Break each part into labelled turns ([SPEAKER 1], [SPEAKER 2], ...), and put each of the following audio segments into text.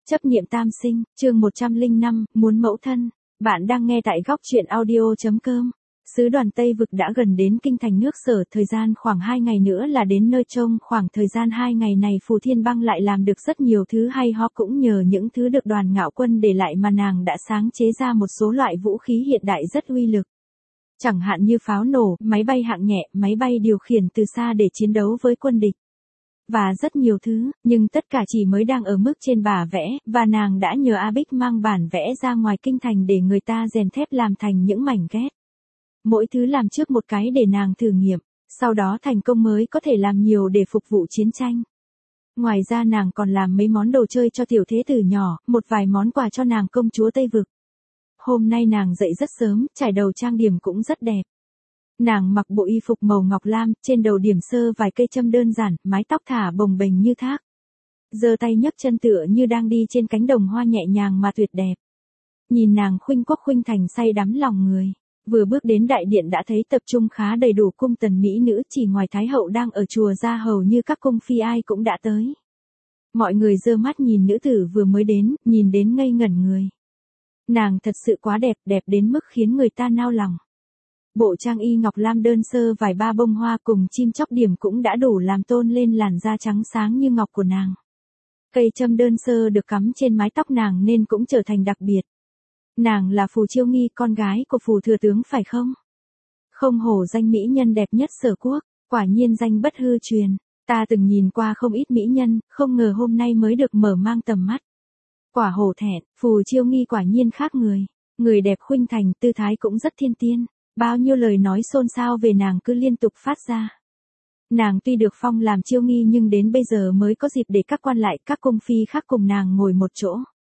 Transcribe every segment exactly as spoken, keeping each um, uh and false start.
[SPEAKER 1] Chấp niệm tam sinh, chương một trăm lẻ năm, muốn mẫu thân. Bạn đang nghe tại góc truyện audio.com. Sứ đoàn Tây Vực đã gần đến kinh thành nước Sở, thời gian khoảng hai ngày nữa là đến nơi. Trong khoảng thời gian hai ngày này Phù Thiên Băng lại làm được rất nhiều thứ hay ho, cũng nhờ những thứ được Đoàn Ngạo Quân để lại mà nàng đã sáng chế ra một số loại vũ khí hiện đại rất uy lực. Chẳng hạn như pháo nổ, máy bay hạng nhẹ, máy bay điều khiển từ xa để chiến đấu với quân địch. Và rất nhiều thứ, nhưng tất cả chỉ mới đang ở mức trên bả vẽ, và nàng đã nhờ A Bích mang bản vẽ ra ngoài kinh thành để người ta rèn thép làm thành những mảnh ghép. Mỗi thứ làm trước một cái để nàng thử nghiệm, sau đó thành công mới có thể làm nhiều để phục vụ chiến tranh. Ngoài ra nàng còn làm mấy món đồ chơi cho tiểu thế tử nhỏ, một vài món quà cho nàng công chúa Tây Vực. Hôm nay nàng dậy rất sớm, trải đầu trang điểm cũng rất đẹp. Nàng mặc bộ y phục màu ngọc lam, trên đầu điểm sơ vài cây châm đơn giản, mái tóc thả bồng bềnh như thác. Giơ tay nhấc chân tựa như đang đi trên cánh đồng hoa nhẹ nhàng mà tuyệt đẹp. Nhìn nàng khuynh quốc khuynh thành say đắm lòng người. Vừa bước đến đại điện đã thấy tập trung khá đầy đủ cung tần mỹ nữ, chỉ ngoài Thái hậu đang ở chùa ra hầu như các cung phi ai cũng đã tới. Mọi người giơ mắt nhìn nữ tử vừa mới đến, nhìn đến ngây ngẩn người. Nàng thật sự quá đẹp, đẹp đến mức khiến người ta nao lòng. Bộ trang y ngọc lam đơn sơ vài ba bông hoa cùng chim chóc điểm cũng đã đủ làm tôn lên làn da trắng sáng như ngọc của nàng. Cây châm đơn sơ được cắm trên mái tóc nàng nên cũng trở thành đặc biệt. Nàng là Phù Chiêu Nghi, con gái của Phù thừa tướng phải không? Không hổ danh mỹ nhân đẹp nhất Sở quốc, quả nhiên danh bất hư truyền. Ta từng nhìn qua không ít mỹ nhân, không ngờ hôm nay mới được mở mang tầm mắt. Quả hổ thẹn, Phù Chiêu Nghi quả nhiên khác người. Người đẹp khuynh thành, tư thái cũng rất thiên tiên. Bao nhiêu lời nói xôn xao về nàng cứ liên tục phát ra. Nàng tuy được phong làm Chiêu Nghi nhưng đến bây giờ mới có dịp để các quan lại, các cung phi khác cùng nàng ngồi một chỗ.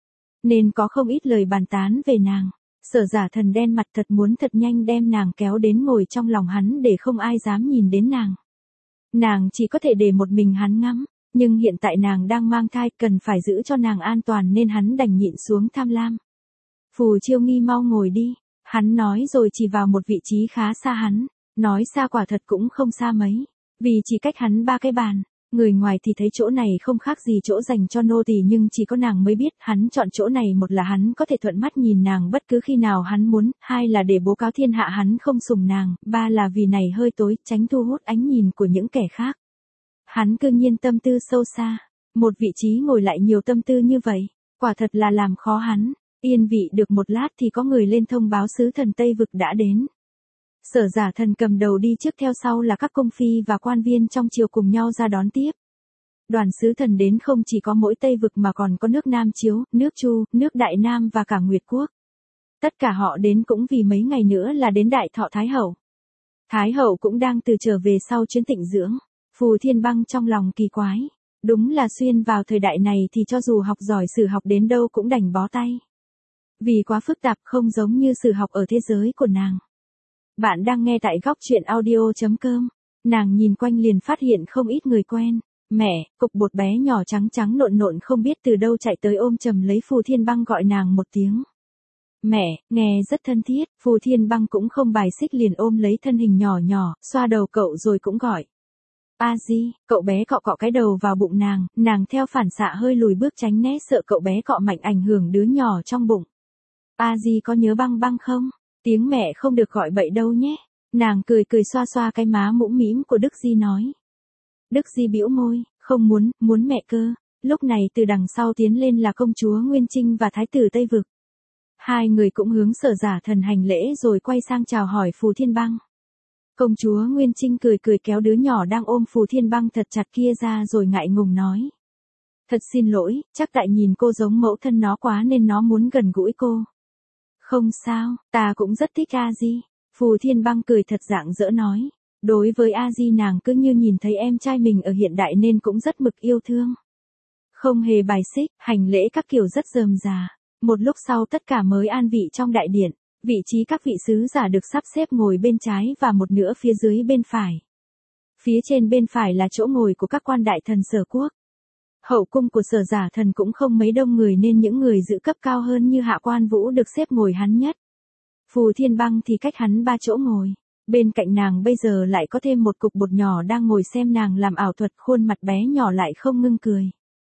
[SPEAKER 1] Nên có không ít lời bàn tán về nàng. Sở Giả Thần đen mặt thật muốn thật nhanh đem nàng kéo đến ngồi trong lòng hắn để không ai dám nhìn đến nàng. Nàng chỉ có thể để một mình hắn ngắm, nhưng hiện tại nàng đang mang thai, cần phải giữ cho nàng an toàn nên hắn đành nhịn xuống tham lam. Phù Chiêu Nghi mau ngồi đi. Hắn nói rồi chỉ vào một vị trí khá xa hắn, nói xa quả thật cũng không xa mấy, vì chỉ cách hắn ba cái bàn. Người ngoài thì thấy chỗ này không khác gì chỗ dành cho nô tỳ, nhưng chỉ có nàng mới biết hắn chọn chỗ này, một là hắn có thể thuận mắt nhìn nàng bất cứ khi nào hắn muốn, hai là để bố cáo thiên hạ hắn không sủng nàng, ba là vì này hơi tối, tránh thu hút ánh nhìn của những kẻ khác. Hắn cư nhiên tâm tư sâu xa, một vị trí ngồi lại nhiều tâm tư như vậy, quả thật là làm khó hắn. Yên vị được một lát thì có người lên thông báo sứ thần Tây Vực đã đến. Sở Giả Thần cầm đầu đi trước, theo sau là các cung phi và quan viên trong triều cùng nhau ra đón tiếp. Đoàn sứ thần đến không chỉ có mỗi Tây Vực mà còn có nước Nam Chiếu, nước Chu, nước Đại Nam và cả Nguyệt Quốc. Tất cả họ đến cũng vì mấy ngày nữa là đến đại thọ Thái hậu. Thái hậu cũng đang từ trở về sau chuyến tịnh dưỡng. Phù Thiên Băng trong lòng kỳ quái. Đúng là xuyên vào thời đại này thì cho dù học giỏi sử học đến đâu cũng đành bó tay. Vì quá phức tạp, không giống như sử học ở thế giới của nàng. Bạn đang nghe tại góc truyện audio.com. Nàng nhìn quanh liền phát hiện không ít người quen. Mẹ, cục bột bé nhỏ trắng trắng nộn nộn không biết từ đâu chạy tới ôm chầm lấy Phù Thiên Băng gọi nàng một tiếng. Mẹ, nghe rất thân thiết, Phù Thiên Băng cũng không bài xích liền ôm lấy thân hình nhỏ nhỏ, xoa đầu cậu rồi cũng gọi. A Di, cậu bé cọ cọ cái đầu vào bụng nàng, nàng theo phản xạ hơi lùi bước tránh né sợ cậu bé cọ mạnh ảnh hưởng đứa nhỏ trong bụng. A Di có nhớ Băng Băng không? Tiếng mẹ không được gọi bậy đâu nhé. Nàng cười cười xoa xoa cái má mũm mĩm của Đức Di nói. Đức Di bĩu môi, không muốn, muốn mẹ cơ. Lúc này từ đằng sau tiến lên là công chúa Nguyên Trinh và thái tử Tây Vực. Hai người cũng hướng Sở Giả Thần hành lễ rồi quay sang chào hỏi Phù Thiên Băng. Công chúa Nguyên Trinh cười cười kéo đứa nhỏ đang ôm Phù Thiên Băng thật chặt kia ra rồi ngại ngùng nói. Thật xin lỗi, chắc tại nhìn cô giống mẫu thân nó quá nên nó muốn gần gũi cô. Không sao, ta cũng rất thích A Di. Phù Thiên Băng cười thật rạng rỡ nói. Đối với A Di nàng cứ như nhìn thấy em trai mình ở hiện đại nên cũng rất mực yêu thương. Không hề bài xích, hành lễ các kiểu rất rườm rà. Một lúc sau tất cả mới an vị trong đại điện. Vị trí các vị sứ giả được sắp xếp ngồi bên trái và một nửa phía dưới bên phải. Phía trên bên phải là chỗ ngồi của các quan đại thần Sở quốc. Hậu cung của Sở Giả Thần cũng không mấy đông người nên những người giữ cấp cao hơn như Hạ Quan Vũ được xếp ngồi hắn nhất. Phù Thiên Băng thì cách hắn ba chỗ ngồi. Bên cạnh nàng bây giờ lại có thêm một cục bột nhỏ đang ngồi xem nàng làm ảo thuật, khuôn mặt bé nhỏ lại không ngưng cười.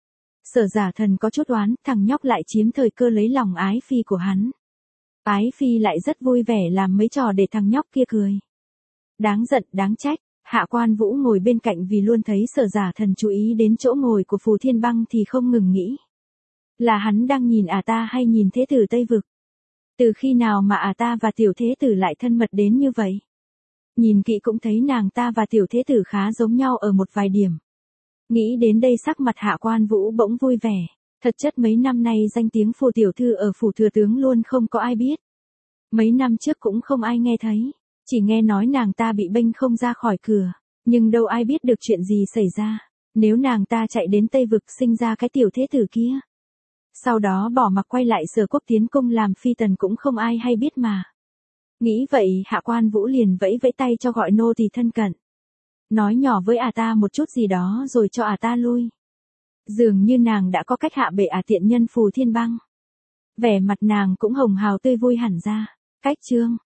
[SPEAKER 1] Sở Giả Thần có chút oán, thằng nhóc lại chiếm thời cơ lấy lòng Ái Phi của hắn. Ái Phi lại rất vui vẻ làm mấy trò để thằng nhóc kia cười. Đáng giận, đáng trách, Hạ Quan Vũ ngồi bên cạnh vì luôn thấy Sở Giả Thần chú ý đến chỗ ngồi của Phù Thiên Băng thì không ngừng nghĩ. Là hắn đang nhìn ả ta hay nhìn thế tử Tây Vực? Từ khi nào mà ả ta và tiểu thế tử lại thân mật đến như vậy? Nhìn kỹ cũng thấy nàng ta và tiểu thế tử khá giống nhau ở một vài điểm. Nghĩ đến đây sắc mặt Hạ Quan Vũ bỗng vui vẻ. Thật chất mấy năm nay danh tiếng Phù tiểu thư ở phủ thừa tướng luôn không có ai biết. Mấy năm trước cũng không ai nghe thấy. Chỉ nghe nói nàng ta bị bênh không ra khỏi cửa. Nhưng đâu ai biết được chuyện gì xảy ra. Nếu nàng ta chạy đến Tây Vực sinh ra cái tiểu thế tử kia. Sau đó bỏ mặc quay lại Sở Quốc tiến cung làm phi tần cũng không ai hay biết mà. Nghĩ vậy Hạ Quan Vũ liền vẫy vẫy tay cho gọi nô tỳ thân cận. Nói nhỏ với ả ta một chút gì đó rồi cho ả ta lui. Dường như nàng đã có cách hạ bệ ả tiện nhân Phù Thiên Băng. Vẻ mặt nàng cũng hồng hào tươi vui hẳn ra. Cách chương